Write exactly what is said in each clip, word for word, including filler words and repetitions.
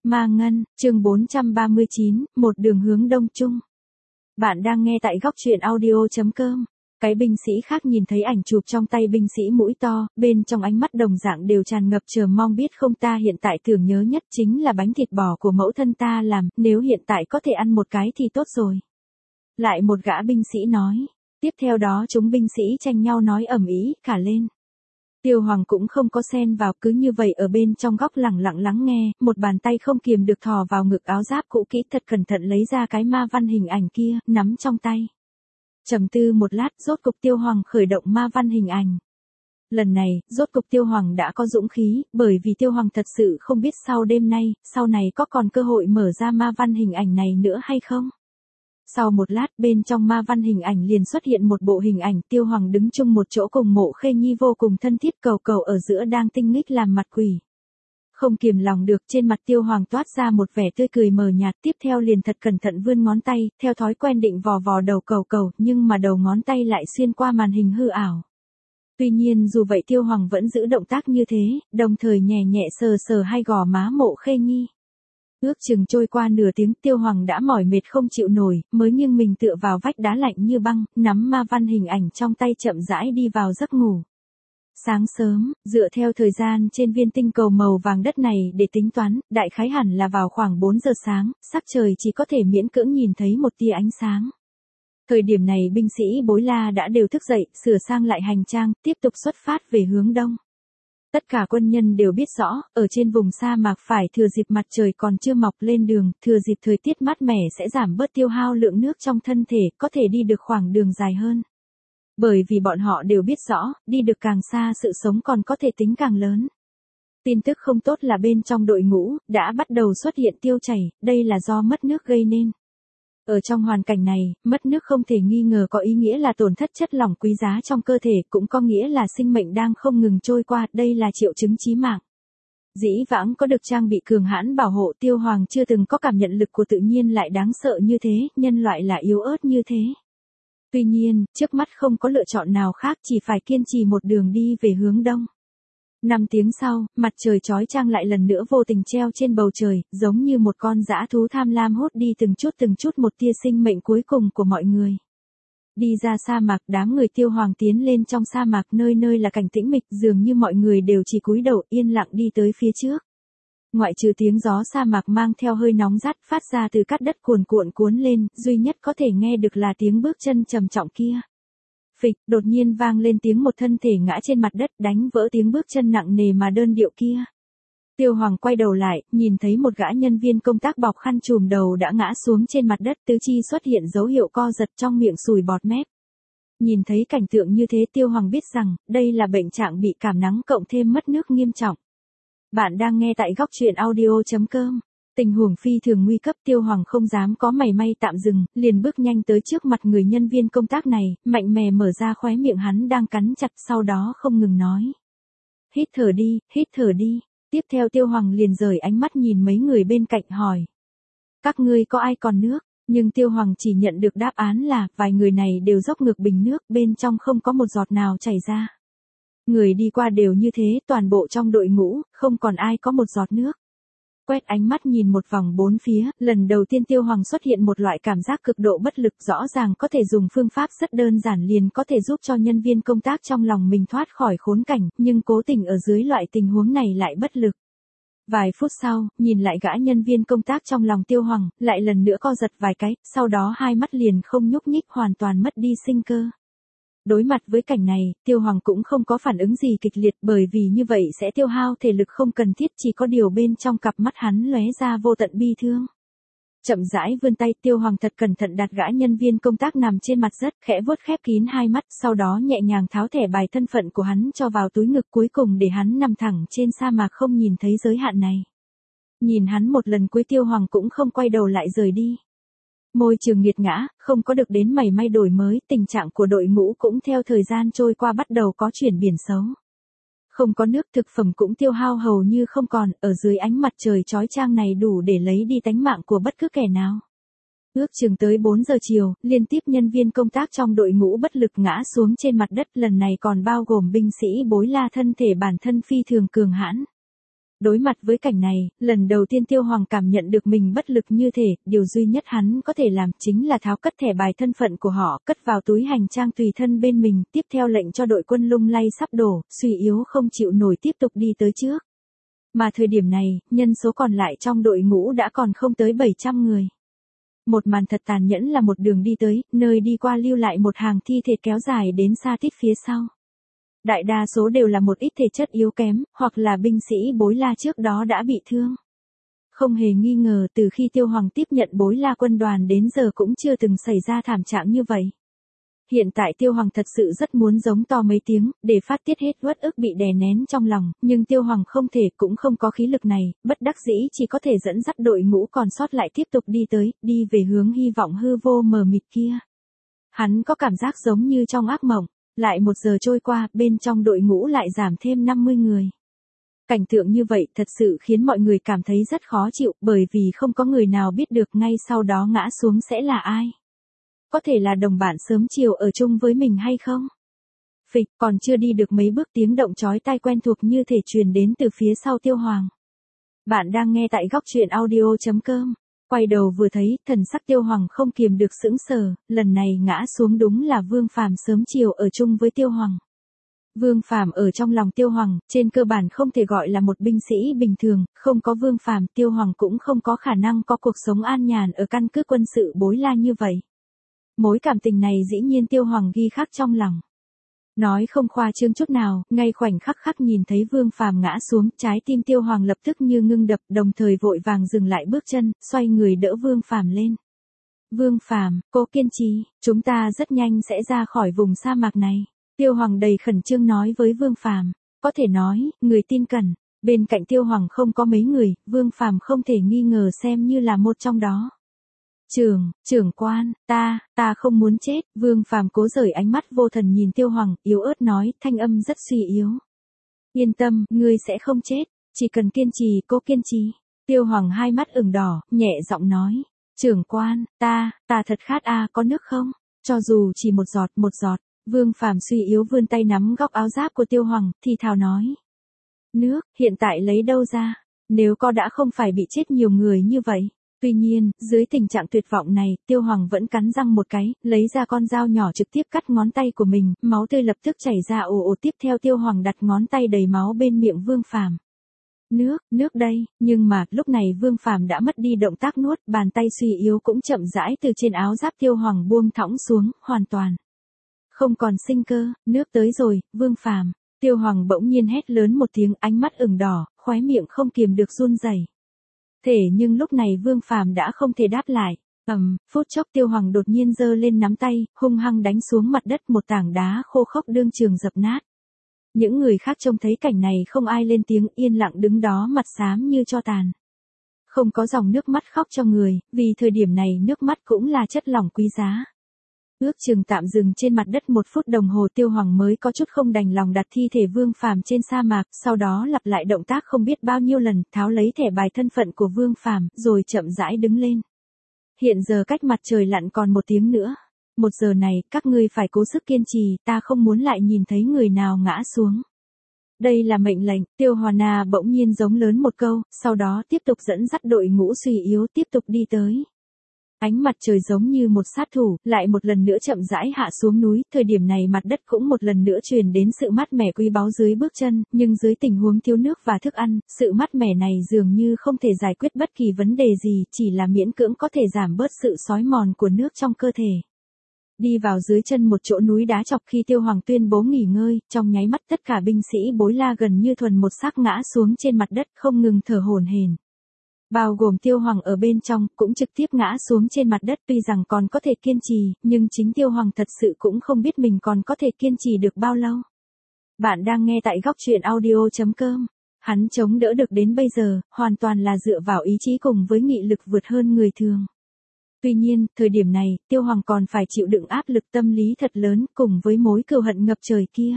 Ma Ngân, chương bốn trăm ba mươi chín, một đường hướng đông trung. Bạn đang nghe tại góc truyện audio chấm com. Cái binh sĩ khác nhìn thấy ảnh chụp trong tay binh sĩ mũi to, bên trong ánh mắt đồng dạng đều tràn ngập chờ mong biết không ta hiện tại tưởng nhớ nhất chính là bánh thịt bò của mẫu thân ta làm, nếu hiện tại có thể ăn một cái thì tốt rồi. Lại một gã binh sĩ nói. Tiếp theo đó chúng binh sĩ tranh nhau nói ầm ĩ cả lên. Tiêu Hoàng cũng không có xen vào, cứ như vậy ở bên trong góc lẳng lặng lắng nghe, một bàn tay không kiềm được thò vào ngực áo giáp cũ kỹ thật cẩn thận lấy ra cái ma văn hình ảnh kia, nắm trong tay. Trầm tư một lát, rốt cục Tiêu Hoàng khởi động ma văn hình ảnh. Lần này, rốt cục Tiêu Hoàng đã có dũng khí, bởi vì Tiêu Hoàng thật sự không biết sau đêm nay, sau này có còn cơ hội mở ra ma văn hình ảnh này nữa hay không. Sau một lát, bên trong ma văn hình ảnh liền xuất hiện một bộ hình ảnh Tiêu Hoàng đứng chung một chỗ cùng Mộ Khê Nhi vô cùng thân thiết, cầu cầu ở giữa đang tinh nghịch làm mặt quỷ. Không kiềm lòng được, trên mặt Tiêu Hoàng toát ra một vẻ tươi cười mờ nhạt, tiếp theo liền thật cẩn thận vươn ngón tay, theo thói quen định vò vò đầu cầu cầu, nhưng mà đầu ngón tay lại xuyên qua màn hình hư ảo. Tuy nhiên dù vậy Tiêu Hoàng vẫn giữ động tác như thế, đồng thời nhẹ nhẹ sờ sờ hai gò má Mộ Khê Nhi. Ước chừng trôi qua nửa tiếng, Tiêu Hoàng đã mỏi mệt không chịu nổi, mới nghiêng mình tựa vào vách đá lạnh như băng, nắm ma văn hình ảnh trong tay chậm rãi đi vào giấc ngủ. Sáng sớm, dựa theo thời gian trên viên tinh cầu màu vàng đất này để tính toán, đại khái hẳn là vào khoảng bốn giờ sáng, sắc trời chỉ có thể miễn cưỡng nhìn thấy một tia ánh sáng. Thời điểm này binh sĩ Bối La đã đều thức dậy, sửa sang lại hành trang, tiếp tục xuất phát về hướng đông. Tất cả quân nhân đều biết rõ, ở trên vùng sa mạc phải thừa dịp mặt trời còn chưa mọc lên đường, thừa dịp thời tiết mát mẻ sẽ giảm bớt tiêu hao lượng nước trong thân thể, có thể đi được khoảng đường dài hơn. Bởi vì bọn họ đều biết rõ, đi được càng xa sự sống còn có thể tính càng lớn. Tin tức không tốt là bên trong đội ngũ, đã bắt đầu xuất hiện tiêu chảy, đây là do mất nước gây nên. Ở trong hoàn cảnh này, mất nước không thể nghi ngờ có ý nghĩa là tổn thất chất lỏng quý giá trong cơ thể, cũng có nghĩa là sinh mệnh đang không ngừng trôi qua, đây là triệu chứng chí mạng. Dĩ vãng có được trang bị cường hãn bảo hộ, Tiêu Hoàng chưa từng có cảm nhận lực của tự nhiên lại đáng sợ như thế, nhân loại là yếu ớt như thế. Tuy nhiên, trước mắt không có lựa chọn nào khác, chỉ phải kiên trì một đường đi về hướng đông. Năm tiếng sau, mặt trời chói chang lại lần nữa vô tình treo trên bầu trời, giống như một con dã thú tham lam hút đi từng chút từng chút một tia sinh mệnh cuối cùng của mọi người. Đi ra sa mạc, đám người Tiêu Hoàng tiến lên trong sa mạc, nơi nơi là cảnh tĩnh mịch, dường như mọi người đều chỉ cúi đầu yên lặng đi tới phía trước. Ngoại trừ tiếng gió sa mạc mang theo hơi nóng rát phát ra từ cát đất cuồn cuộn cuốn lên, duy nhất có thể nghe được là tiếng bước chân trầm trọng kia. Phịch, đột nhiên vang lên tiếng một thân thể ngã trên mặt đất, đánh vỡ tiếng bước chân nặng nề mà đơn điệu kia. Tiêu Hoàng quay đầu lại, nhìn thấy một gã nhân viên công tác bọc khăn trùm đầu đã ngã xuống trên mặt đất, tứ chi xuất hiện dấu hiệu co giật, trong miệng sùi bọt mép. Nhìn thấy cảnh tượng như thế Tiêu Hoàng biết rằng, đây là bệnh trạng bị cảm nắng cộng thêm mất nước nghiêm trọng. Bạn đang nghe tại góc truyện audio chấm com. Tình huống phi thường nguy cấp, Tiêu Hoàng không dám có mảy may tạm dừng, liền bước nhanh tới trước mặt người nhân viên công tác này, mạnh mẽ mở ra khóe miệng hắn đang cắn chặt, sau đó không ngừng nói. Hít thở đi, hít thở đi. Tiếp theo Tiêu Hoàng liền rời ánh mắt nhìn mấy người bên cạnh hỏi. Các ngươi có ai còn nước? Nhưng Tiêu Hoàng chỉ nhận được đáp án là, vài người này đều dốc ngược bình nước, bên trong không có một giọt nào chảy ra. Người đi qua đều như thế, toàn bộ trong đội ngũ, không còn ai có một giọt nước. Quét ánh mắt nhìn một vòng bốn phía, lần đầu tiên Tiêu Hoàng xuất hiện một loại cảm giác cực độ bất lực, rõ ràng có thể dùng phương pháp rất đơn giản liền có thể giúp cho nhân viên công tác trong lòng mình thoát khỏi khốn cảnh, nhưng cố tình ở dưới loại tình huống này lại bất lực. Vài phút sau, nhìn lại gã nhân viên công tác trong lòng Tiêu Hoàng, lại lần nữa co giật vài cái, sau đó hai mắt liền không nhúc nhích, hoàn toàn mất đi sinh cơ. Đối mặt với cảnh này, Tiêu Hoàng cũng không có phản ứng gì kịch liệt, bởi vì như vậy sẽ tiêu hao thể lực không cần thiết, chỉ có điều bên trong cặp mắt hắn lóe ra vô tận bi thương. Chậm rãi vươn tay, Tiêu Hoàng thật cẩn thận đặt gã nhân viên công tác nằm trên mặt đất, khẽ vuốt khép kín hai mắt, sau đó nhẹ nhàng tháo thẻ bài thân phận của hắn cho vào túi ngực, cuối cùng để hắn nằm thẳng trên sa mạc không nhìn thấy giới hạn này. Nhìn hắn một lần cuối, Tiêu Hoàng cũng không quay đầu lại rời đi. Môi trường nghiệt ngã, không có được đến mảy may đổi mới, tình trạng của đội ngũ cũng theo thời gian trôi qua bắt đầu có chuyển biến xấu. Không có nước, thực phẩm cũng tiêu hao hầu như không còn, ở dưới ánh mặt trời chói chang này đủ để lấy đi tánh mạng của bất cứ kẻ nào. Ước chừng tới bốn giờ chiều, liên tiếp nhân viên công tác trong đội ngũ bất lực ngã xuống trên mặt đất, lần này còn bao gồm binh sĩ Bối La thân thể bản thân phi thường cường hãn. Đối mặt với cảnh này, lần đầu tiên Tiêu Hoàng cảm nhận được mình bất lực như thể, điều duy nhất hắn có thể làm chính là tháo cất thẻ bài thân phận của họ, cất vào túi hành trang tùy thân bên mình, tiếp theo lệnh cho đội quân lung lay sắp đổ, suy yếu không chịu nổi tiếp tục đi tới trước. Mà thời điểm này, nhân số còn lại trong đội ngũ đã còn không tới bảy trăm người. Một màn thật tàn nhẫn là một đường đi tới, nơi đi qua lưu lại một hàng thi thể kéo dài đến xa tít phía sau. Đại đa số đều là một ít thể chất yếu kém, hoặc là binh sĩ Bối La trước đó đã bị thương. Không hề nghi ngờ từ khi Tiêu Hoàng tiếp nhận Bối La quân đoàn đến giờ cũng chưa từng xảy ra thảm trạng như vậy. Hiện tại Tiêu Hoàng thật sự rất muốn giống to mấy tiếng, để phát tiết hết uất ức bị đè nén trong lòng, nhưng Tiêu Hoàng không thể cũng không có khí lực này, bất đắc dĩ chỉ có thể dẫn dắt đội ngũ còn sót lại tiếp tục đi tới, đi về hướng hy vọng hư vô mờ mịt kia. Hắn có cảm giác giống như trong ác mộng. Lại một giờ trôi qua, bên trong đội ngũ lại giảm thêm năm mươi người. Cảnh tượng như vậy thật sự khiến mọi người cảm thấy rất khó chịu, bởi vì không có người nào biết được ngay sau đó ngã xuống sẽ là ai. Có thể là đồng bạn sớm chiều ở chung với mình hay không? Phịch, còn chưa đi được mấy bước tiếng động chói tai quen thuộc như thể truyền đến từ phía sau Tiêu Hoàng. Bạn đang nghe tại góc truyện audio chấm com. Quay đầu vừa thấy, thần sắc Tiêu Hoàng không kiềm được sững sờ, lần này ngã xuống đúng là Vương Phàm sớm chiều ở chung với Tiêu Hoàng. Vương Phàm ở trong lòng Tiêu Hoàng, trên cơ bản không thể gọi là một binh sĩ bình thường, không có Vương Phàm, Tiêu Hoàng cũng không có khả năng có cuộc sống an nhàn ở căn cứ quân sự Bối La như vậy. Mối cảm tình này dĩ nhiên Tiêu Hoàng ghi khắc trong lòng. Nói không khoa trương chút nào, ngay khoảnh khắc khắc nhìn thấy Vương Phàm ngã xuống, trái tim Tiêu Hoàng lập tức như ngưng đập, đồng thời vội vàng dừng lại bước chân, xoay người đỡ Vương Phàm lên. Vương Phàm, cố kiên trì, chúng ta rất nhanh sẽ ra khỏi vùng sa mạc này. Tiêu Hoàng đầy khẩn trương nói với Vương Phàm, có thể nói, người tin cẩn. Bên cạnh Tiêu Hoàng không có mấy người, Vương Phàm không thể nghi ngờ xem như là một trong đó. Trưởng, trưởng quan, ta, ta không muốn chết, Vương Phàm cố rời ánh mắt vô thần nhìn Tiêu Hoàng, yếu ớt nói, thanh âm rất suy yếu. Yên tâm, ngươi sẽ không chết, chỉ cần kiên trì, cố kiên trì. Tiêu Hoàng hai mắt ửng đỏ, nhẹ giọng nói, trưởng quan, ta, ta thật khát a, có nước không? Cho dù chỉ một giọt, một giọt, Vương Phàm suy yếu vươn tay nắm góc áo giáp của Tiêu Hoàng, thì thào nói. Nước, hiện tại lấy đâu ra? Nếu có đã không phải bị chết nhiều người như vậy. Tuy nhiên, dưới tình trạng tuyệt vọng này, Tiêu Hoàng vẫn cắn răng một cái, lấy ra con dao nhỏ trực tiếp cắt ngón tay của mình, máu tươi lập tức chảy ra ồ ồ, tiếp theo Tiêu Hoàng đặt ngón tay đầy máu bên miệng Vương Phàm. Nước, nước đây, nhưng mà, lúc này Vương Phàm đã mất đi động tác nuốt, bàn tay suy yếu cũng chậm rãi từ trên áo giáp Tiêu Hoàng buông thõng xuống, hoàn toàn. Không còn sinh cơ, nước tới rồi, Vương Phàm. Tiêu Hoàng bỗng nhiên hét lớn một tiếng, ánh mắt ửng đỏ, khóe miệng không kiềm được run rẩy. Thể nhưng lúc này Vương Phàm đã không thể đáp lại. Ầm, um, phút chốc Tiêu Hoàng đột nhiên giơ lên nắm tay, hung hăng đánh xuống mặt đất, một tảng đá khô khốc đương trường dập nát. Những người khác trông thấy cảnh này không ai lên tiếng, yên lặng đứng đó mặt xám như tro tàn. Không có dòng nước mắt khóc cho người, vì thời điểm này nước mắt cũng là chất lỏng quý giá. Ước chừng tạm dừng trên mặt đất một phút đồng hồ, Tiêu Hoàng mới có chút không đành lòng đặt thi thể Vương Phàm trên sa mạc, sau đó lặp lại động tác không biết bao nhiêu lần, tháo lấy thẻ bài thân phận của Vương Phàm, rồi chậm rãi đứng lên. Hiện giờ cách mặt trời lặn còn một tiếng nữa. Một giờ này, các ngươi phải cố sức kiên trì, ta không muốn lại nhìn thấy người nào ngã xuống. Đây là mệnh lệnh, Tiêu Hoàn bỗng nhiên giống lớn một câu, sau đó tiếp tục dẫn dắt đội ngũ suy yếu tiếp tục đi tới. Ánh mặt trời giống như một sát thủ, lại một lần nữa chậm rãi hạ xuống núi, thời điểm này mặt đất cũng một lần nữa truyền đến sự mát mẻ quý báu dưới bước chân, nhưng dưới tình huống thiếu nước và thức ăn, sự mát mẻ này dường như không thể giải quyết bất kỳ vấn đề gì, chỉ là miễn cưỡng có thể giảm bớt sự xói mòn của nước trong cơ thể. Đi vào dưới chân một chỗ núi đá chọc, khi Tiêu Hoàng tuyên bố nghỉ ngơi, trong nháy mắt tất cả binh sĩ Bối La gần như thuần một xác ngã xuống trên mặt đất, không ngừng thở hổn hển. Bao gồm Tiêu Hoàng ở bên trong, cũng trực tiếp ngã xuống trên mặt đất, tuy rằng còn có thể kiên trì, nhưng chính Tiêu Hoàng thật sự cũng không biết mình còn có thể kiên trì được bao lâu. Bạn đang nghe tại góc truyện audio chấm com. Hắn chống đỡ được đến bây giờ, hoàn toàn là dựa vào ý chí cùng với nghị lực vượt hơn người thường. Tuy nhiên, thời điểm này, Tiêu Hoàng còn phải chịu đựng áp lực tâm lý thật lớn, cùng với mối cừu hận ngập trời kia.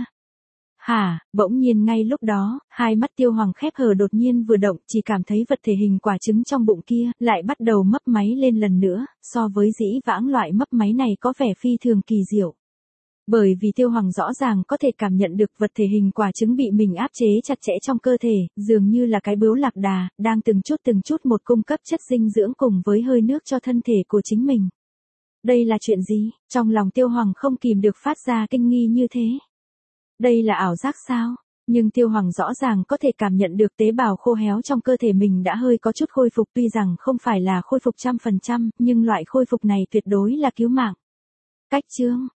Hả, bỗng nhiên ngay lúc đó, hai mắt Tiêu Hoàng khép hờ đột nhiên vừa động, chỉ cảm thấy vật thể hình quả trứng trong bụng kia, lại bắt đầu mấp máy lên lần nữa, so với dĩ vãng loại mấp máy này có vẻ phi thường kỳ diệu. Bởi vì Tiêu Hoàng rõ ràng có thể cảm nhận được vật thể hình quả trứng bị mình áp chế chặt chẽ trong cơ thể, dường như là cái bướu lạc đà, đang từng chút từng chút một cung cấp chất dinh dưỡng cùng với hơi nước cho thân thể của chính mình. Đây là chuyện gì? Trong lòng Tiêu Hoàng không kìm được phát ra kinh nghi như thế. Đây là ảo giác sao? Nhưng Tiêu Hoàng rõ ràng có thể cảm nhận được tế bào khô héo trong cơ thể mình đã hơi có chút khôi phục, tuy rằng không phải là khôi phục trăm phần trăm, nhưng loại khôi phục này tuyệt đối là cứu mạng. Cách chương